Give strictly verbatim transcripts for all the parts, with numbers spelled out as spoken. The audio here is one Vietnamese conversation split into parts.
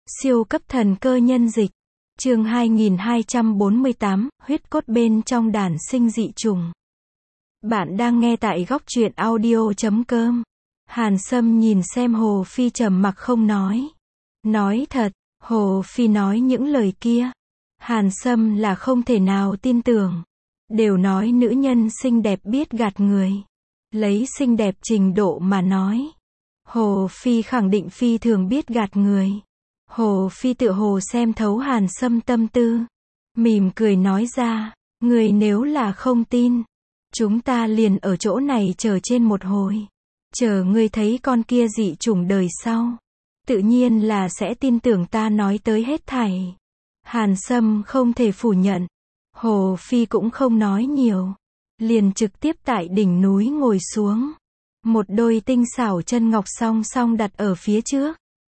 Siêu cấp thần cơ nhân dịch. Chương hai nghìn hai trăm bốn mươi tám, huyết cốt bên trong đản sinh dị trùng. Bạn đang nghe tại góc truyện audio chấm com. Hàn Sâm nhìn xem Hồ Phi trầm mặc không nói. Nói thật, Hồ Phi nói những lời kia, Hàn Sâm là không thể nào tin tưởng. Đều nói nữ nhân xinh đẹp biết gạt người. Lấy xinh đẹp trình độ mà nói, Hồ Phi khẳng định phi thường biết gạt người. Hồ Phi tựa hồ xem thấu Hàn Sâm tâm tư, mỉm cười nói ra, người nếu là không tin, chúng ta liền ở chỗ này chờ trên một hồi, chờ ngươi thấy con kia dị chủng đời sau, tự nhiên là sẽ tin tưởng ta nói tới hết thảy. Hàn Sâm không thể phủ nhận, Hồ Phi cũng không nói nhiều, liền trực tiếp tại đỉnh núi ngồi xuống, một đôi tinh xảo chân ngọc song song đặt ở phía trước.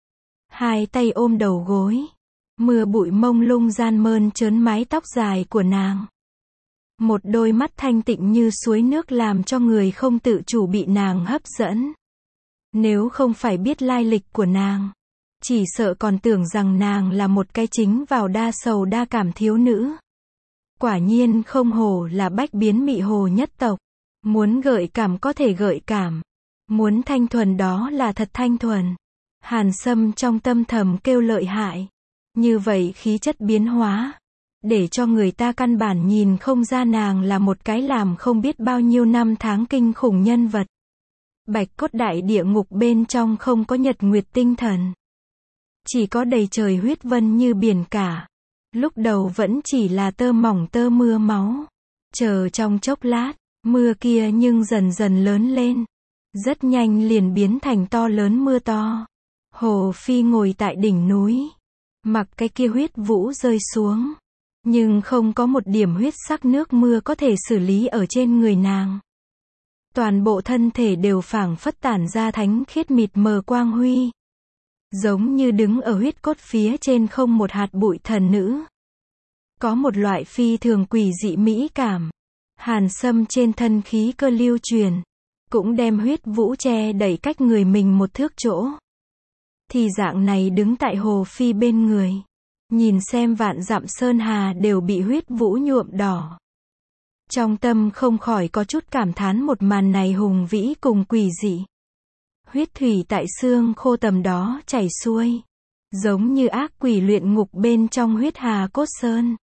Hai tay ôm đầu gối, mưa bụi mông lung gian mơn trớn mái tóc dài của nàng. Một đôi mắt thanh tịnh như suối nước làm cho người không tự chủ bị nàng hấp dẫn. Nếu không phải biết lai lịch của nàng, chỉ sợ còn tưởng rằng nàng là một cái chính vào đa sầu đa cảm thiếu nữ. Quả nhiên không hổ là bách biến mị hồ nhất tộc. Muốn gợi cảm có thể gợi cảm, muốn thanh thuần đó là thật thanh thuần. Hàn Sâm trong tâm thầm kêu lợi hại. Như vậy khí chất biến hóa, để cho người ta căn bản nhìn không ra nàng là một cái làm không biết bao nhiêu năm tháng kinh khủng nhân vật. Bạch cốt đại địa ngục bên trong không có nhật nguyệt tinh thần, chỉ có đầy trời huyết vân như biển cả. Lúc đầu vẫn chỉ là tơ mỏng tơ mưa máu. Chờ trong chốc lát, mưa kia nhưng dần dần lớn lên. Rất nhanh liền biến thành to lớn mưa to. Hồ Phi ngồi tại đỉnh núi, mặc cái kia huyết vũ rơi xuống, nhưng không có một điểm huyết sắc nước mưa có thể xử lý ở trên người nàng. Toàn bộ thân thể đều phảng phất tản ra thánh khiết mịt mờ quang huy, giống như đứng ở huyết cốt phía trên không một hạt bụi thần nữ. Có một loại phi thường quỷ dị mỹ cảm. Hàn Sâm trên thân khí cơ lưu truyền, cũng đem huyết vũ che đẩy cách người mình một thước chỗ. Thì dạng này đứng tại Hồ Phi bên người, nhìn xem vạn dặm sơn hà đều bị huyết vũ nhuộm đỏ. Trong tâm không khỏi có chút cảm thán một màn này hùng vĩ cùng quỷ dị. Huyết thủy tại xương khô tầm đó chảy xuôi, giống như ác quỷ luyện ngục bên trong huyết hà cốt sơn.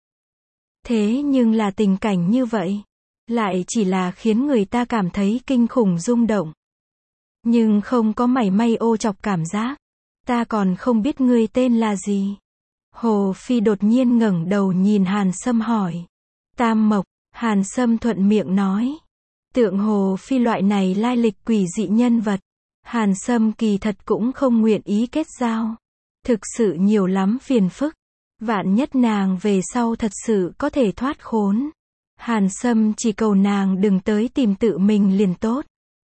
Thế nhưng là tình cảnh như vậy, lại chỉ là khiến người ta cảm thấy kinh khủng rung động, nhưng không có mảy may ô chọc cảm giác. Ta còn không biết ngươi tên là gì. Hồ Phi đột nhiên ngẩng đầu nhìn Hàn Sâm hỏi. Tam Mộc. Hàn Sâm thuận miệng nói. Tượng Hồ Phi loại này lai lịch quỷ dị nhân vật, Hàn Sâm kỳ thật cũng không nguyện ý kết giao. Thực sự nhiều lắm phiền phức. Vạn nhất nàng về sau thật sự có thể thoát khốn, Hàn Sâm chỉ cầu nàng đừng tới tìm tự mình liền tốt.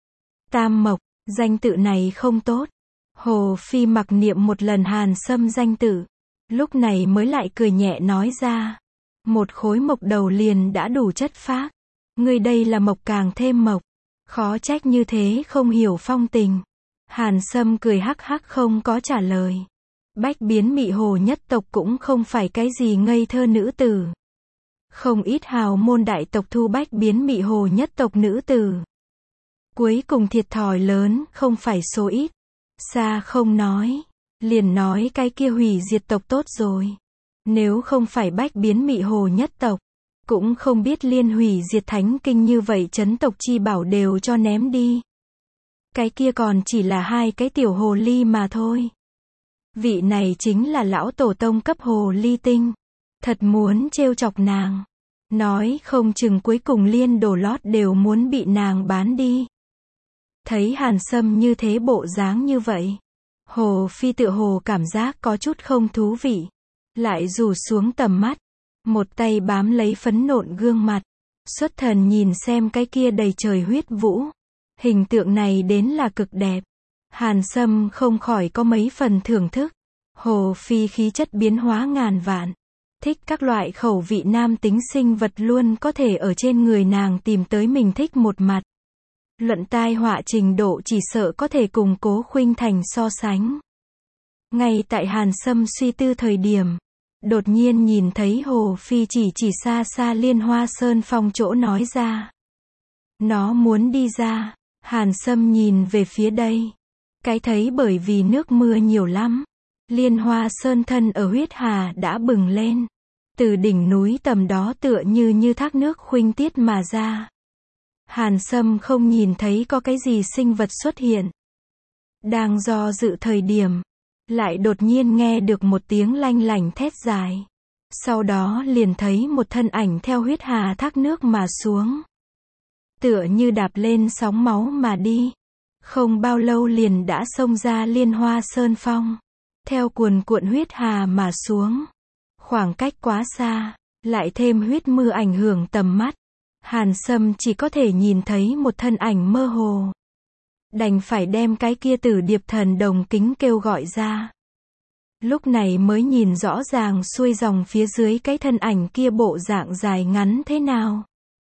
Tam Mộc, danh tự này không tốt. Hồ Phi mặc niệm một lần Hàn Sâm danh tự, lúc này mới lại cười nhẹ nói ra. Một khối mộc đầu liền đã đủ chất phác. Ngươi đây là mộc càng thêm mộc. Khó trách như thế không hiểu phong tình. Hàn Sâm cười hắc hắc không có trả lời. Bách biến mị hồ nhất tộc cũng không phải cái gì ngây thơ nữ tử. Không ít hào môn đại tộc thu bách biến mị hồ nhất tộc nữ tử. Cuối cùng thiệt thòi lớn không phải số ít. Xa không nói, liền nói cái kia hủy diệt tộc tốt rồi. Nếu không phải bách biến mị hồ nhất tộc, cũng không biết liên hủy diệt thánh kinh như vậy chấn tộc chi bảo đều cho ném đi. Cái kia còn chỉ là hai cái tiểu hồ ly mà thôi. Vị này chính là lão tổ tông cấp hồ ly tinh. Thật muốn trêu chọc nàng, nói không chừng cuối cùng liên đồ lót đều muốn bị nàng bán đi. Thấy Hàn Sâm như thế bộ dáng như vậy, Hồ Phi tựa hồ cảm giác có chút không thú vị, lại rủ xuống tầm mắt, một tay bám lấy phấn nộn gương mặt, xuất thần nhìn xem cái kia đầy trời huyết vũ. Hình tượng này đến là cực đẹp. Hàn Sâm không khỏi có mấy phần thưởng thức. Hồ Phi khí chất biến hóa ngàn vạn, thích các loại khẩu vị nam tính sinh vật luôn có thể ở trên người nàng tìm tới mình thích một mặt. Luận tai họa trình độ chỉ sợ có thể cùng Cố Khuynh Thành so sánh. Ngay tại Hàn Sâm suy tư thời điểm, đột nhiên nhìn thấy Hồ Phi chỉ chỉ xa xa Liên Hoa Sơn Phong chỗ nói ra. Nó muốn đi ra. Hàn Sâm nhìn về phía đây. Cái thấy bởi vì nước mưa nhiều lắm. Liên Hoa Sơn thân ở huyết hà đã bừng lên. Từ đỉnh núi tầm đó tựa như như thác nước khuynh tiết mà ra. Hàn Sâm không nhìn thấy có cái gì sinh vật xuất hiện. Đang do dự thời điểm, lại đột nhiên nghe được một tiếng lanh lảnh thét dài. Sau đó liền thấy một thân ảnh theo huyết hà thác nước mà xuống. Tựa như đạp lên sóng máu mà đi. Không bao lâu liền đã xông ra Liên Hoa Sơn Phong. Theo cuồn cuộn huyết hà mà xuống. Khoảng cách quá xa, lại thêm huyết mưa ảnh hưởng tầm mắt. Hàn Sâm chỉ có thể nhìn thấy một thân ảnh mơ hồ. Đành phải đem cái kia Tử Điệp Thần Đồng kính kêu gọi ra. Lúc này mới nhìn rõ ràng xuôi dòng phía dưới cái thân ảnh kia bộ dạng dài ngắn thế nào.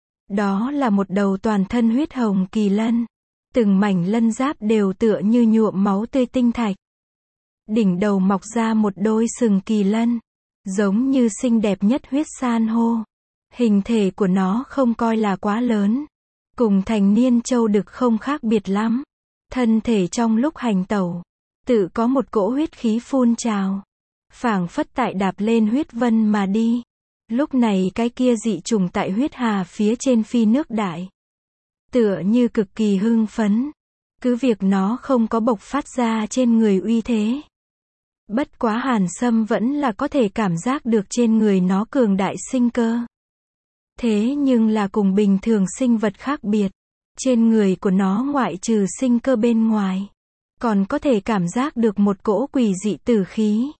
Đó là một đầu toàn thân huyết hồng kỳ lân. Từng mảnh lân giáp đều tựa như nhuộm máu tươi tinh thạch. Đỉnh đầu mọc ra một đôi sừng kỳ lân. Giống như xinh đẹp nhất huyết san hô. Hình thể của nó không coi là quá lớn. Cùng thành niên châu đực không khác biệt lắm. Thân thể trong lúc hành tẩu, tự có một cỗ huyết khí phun trào. Phảng phất tại đạp lên huyết vân mà đi. Lúc này cái kia dị trùng tại huyết hà phía trên phi nước đại. Tựa như cực kỳ hưng phấn. Cứ việc nó không có bộc phát ra trên người uy thế. Bất quá Hàn Sâm vẫn là có thể cảm giác được trên người nó cường đại sinh cơ. Thế nhưng là cùng bình thường sinh vật khác biệt. Trên người của nó ngoại trừ sinh cơ bên ngoài, còn có thể cảm giác được một cỗ quỷ dị tử khí.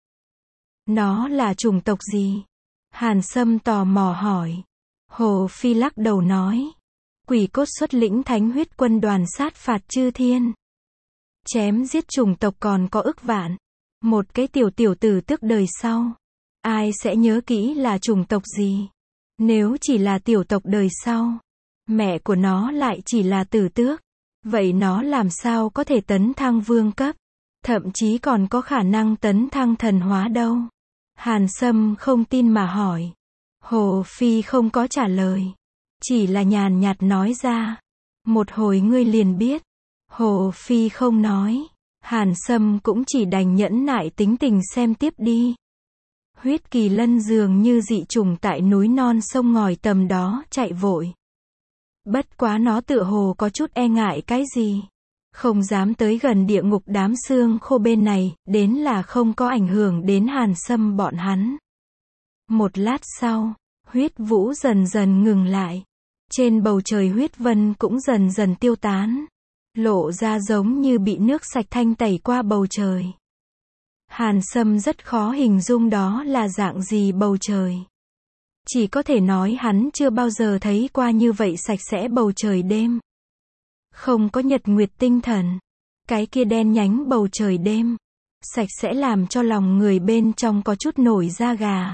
Nó là chủng tộc gì? Hàn Sâm tò mò hỏi. Hồ Phi lắc đầu nói. Quỷ cốt xuất lĩnh thánh huyết quân đoàn sát phạt chư thiên. Chém giết chủng tộc còn có ức vạn. Một cái tiểu tiểu tử tước đời sau. Ai sẽ nhớ kỹ là chủng tộc gì? Nếu chỉ là tiểu tộc đời sau, mẹ của nó lại chỉ là tử tước. Vậy nó làm sao có thể tấn thăng vương cấp? Thậm chí còn có khả năng tấn thăng thần hóa đâu? Hàn Sâm không tin mà hỏi. Hồ Phi không có trả lời. Chỉ là nhàn nhạt nói ra. Một hồi ngươi liền biết. Hồ Phi không nói. Hàn Sâm cũng chỉ đành nhẫn nại tính tình xem tiếp đi. Huyết kỳ lân dường như dị trùng tại núi non sông ngòi tầm đó chạy vội. Bất quá nó tựa hồ có chút e ngại cái gì. Không dám tới gần địa ngục đám xương khô bên này, đến là không có ảnh hưởng đến Hàn Sâm bọn hắn. Một lát sau, huyết vũ dần dần ngừng lại. Trên bầu trời huyết vân cũng dần dần tiêu tán. Lộ ra giống như bị nước sạch thanh tẩy qua bầu trời. Hàn Sâm rất khó hình dung đó là dạng gì bầu trời. Chỉ có thể nói hắn chưa bao giờ thấy qua như vậy sạch sẽ bầu trời đêm. Không có nhật nguyệt tinh thần. Cái kia đen nhánh bầu trời đêm. Sạch sẽ làm cho lòng người bên trong có chút nổi da gà.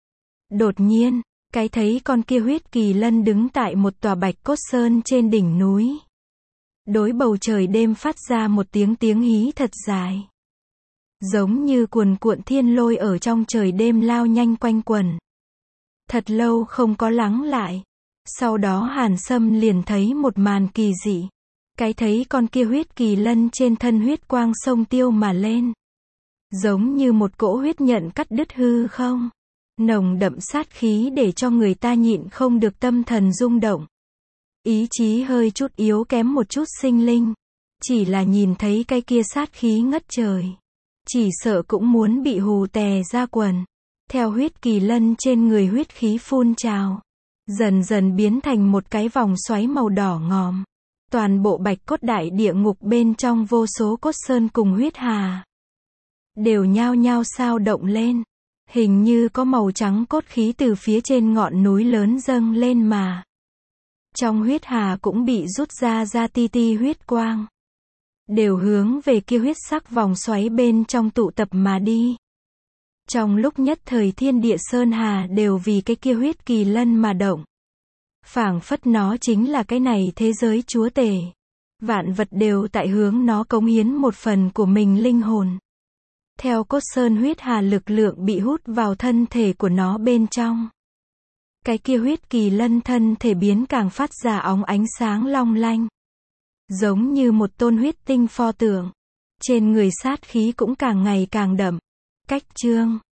Đột nhiên, cái thấy con kia huyết kỳ lân đứng tại một tòa bạch cốt sơn trên đỉnh núi. Đối bầu trời đêm phát ra một tiếng tiếng hí thật dài. Giống như cuồn cuộn thiên lôi ở trong trời đêm lao nhanh quanh quẩn. Thật lâu không có lắng lại. Sau đó Hàn Sâm liền thấy một màn kỳ dị. Cái thấy con kia huyết kỳ lân trên thân huyết quang sông tiêu mà lên. Giống như một cỗ huyết nhận cắt đứt hư không. Nồng đậm sát khí để cho người ta nhịn không được tâm thần rung động. Ý chí hơi chút yếu kém một chút sinh linh. Chỉ là nhìn thấy cái kia sát khí ngất trời. Chỉ sợ cũng muốn bị hù tè ra quần. Theo huyết kỳ lân trên người huyết khí phun trào. Dần dần biến thành một cái vòng xoáy màu đỏ ngòm. Toàn bộ bạch cốt đại địa ngục bên trong vô số cốt sơn cùng huyết hà. Đều nhao nhao sao động lên. Hình như có màu trắng cốt khí từ phía trên ngọn núi lớn dâng lên mà. Trong huyết hà cũng bị rút ra ra ti ti huyết quang. Đều hướng về kia huyết sắc vòng xoáy bên trong tụ tập mà đi. Trong lúc nhất thời thiên địa sơn hà đều vì cái kia huyết kỳ lân mà động. Phảng phất nó chính là cái này thế giới chúa tể. Vạn vật đều tại hướng nó cống hiến một phần của mình linh hồn. Theo cốt sơn huyết hà lực lượng bị hút vào thân thể của nó bên trong. Cái kia huyết kỳ lân thân thể biến càng phát ra óng ánh sáng long lanh. Giống như một tôn huyết tinh pho tượng. Trên người sát khí cũng càng ngày càng đậm. Cách chương